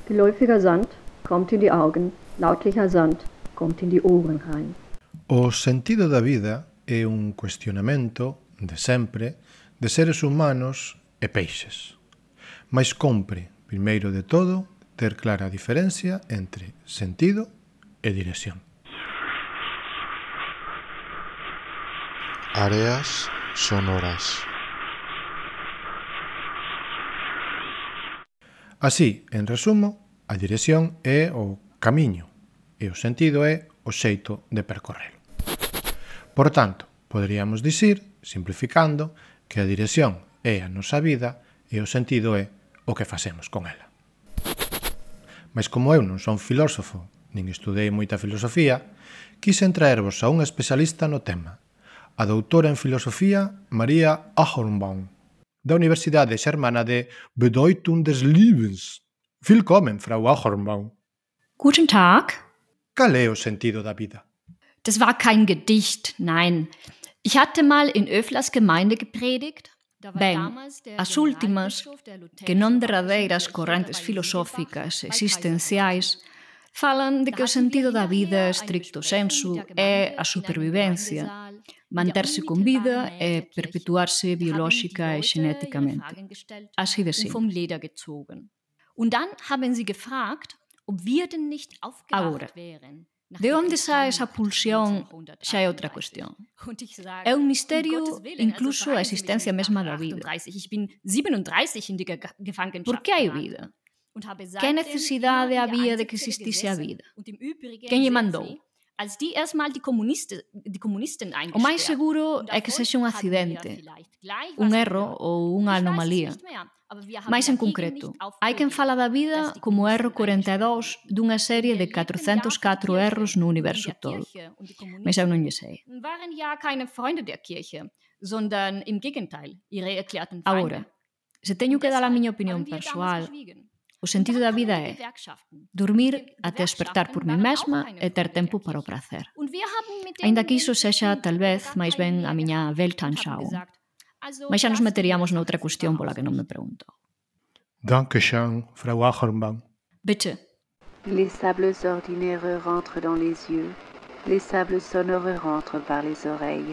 Geläufiger Sand kommt in die Augen, lautlicher Sand kommt in die Ohren rein. O sentido da vida é un cuestionamento, de sempre, de seres humanos e peixes. Mais compre, primeiro de todo, ter clara a diferencia entre sentido e dirección. Áreas sonoras. Así, en resumo, a dirección é o camiño e o sentido é o xeito de percorrelo. Por tanto, poderíamos dicir, simplificando, que a dirección é a nosa vida e o sentido é o que facemos con ela. Mas como eu non son filósofo, nin estudei moita filosofía, quixen traervos a un especialista no tema, a doutora en filosofía Maria Ahornbaum, da Universidade Xermana de Bedeutung des Lebens. Willkommen, Frau Ahornbaum. Guten Tag. Cal é o sentido da vida? Das war kein Gedicht, nein. Ich hatte mal in Öflers Gemeinde gepredigt. Ben, as últimas, que non derradeiras correntes filosóficas existenciais, falan de que o sentido da vida, estricto sensu, é a supervivencia, manterse con vida e perpetuarse biolóxica e xenéticamente. Así de simple. Und dann haben sie gefragt, ob wir denn nicht aufgewacht wären. De onde sae esa pulsión xa é outra cuestión. É un misterio incluso a existencia mesma da vida. Por que hai vida? Que necesidade había de que existise a vida? Quen lle mandou? O máis seguro é que sexa un accidente, un erro ou unha anomalía. Mais en concreto, hai quen fala da vida como o erro 42 dunha serie de 404 erros no universo todo. Mas eu non lle sei. Agora, se teño que dar a miña opinión persoal, o sentido da vida é dormir até despertar por mí mesma e ter tempo para o prazer. Ainda que iso sexa, tal vez, máis ben a miña Weltanschauung. Mas xa nos meteríamos noutra cuestión pola que non me preguntou. Dankeschön, Frau Ahornbaum. Bitte. Les sables ordinaires rentrent dans les yeux, les sables sonores rentrent par les oreilles.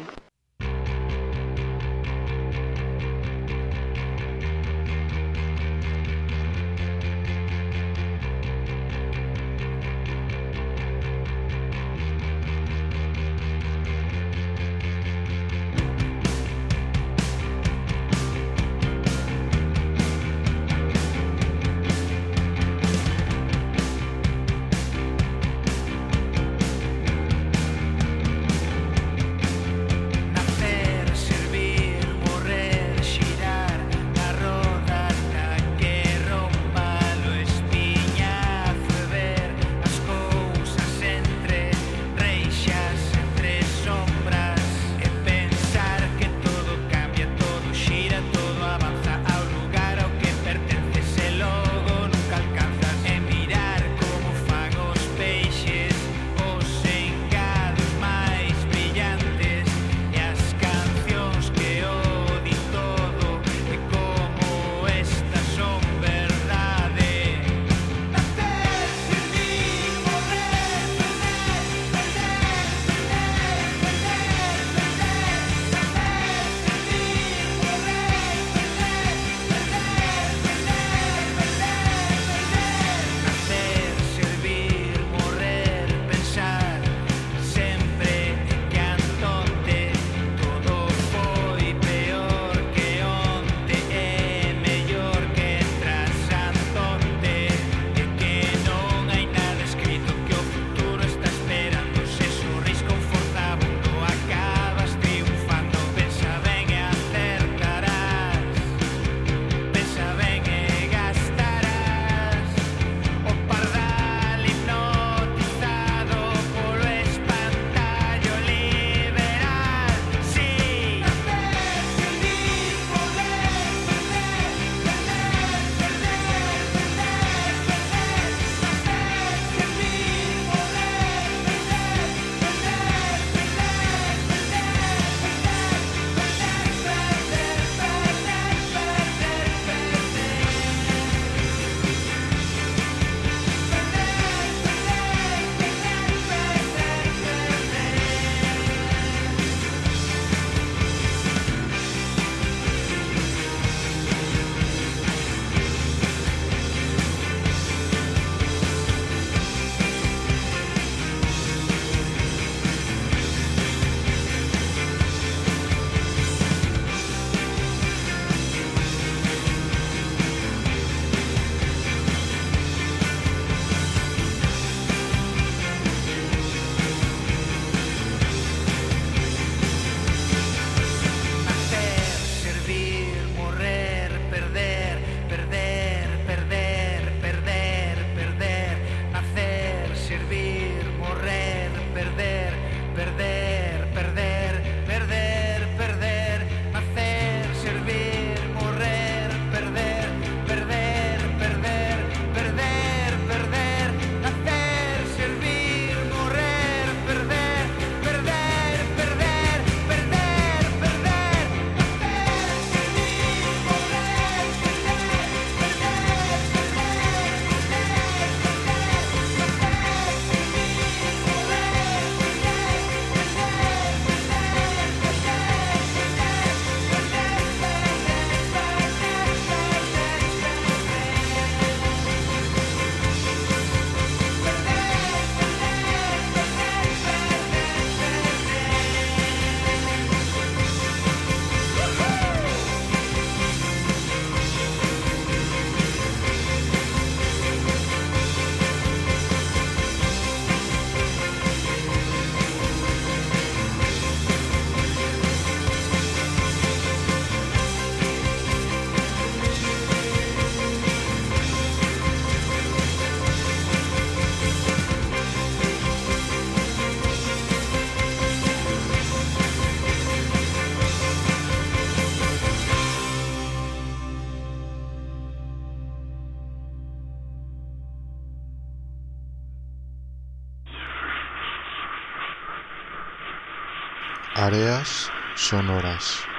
Áreas sonoras.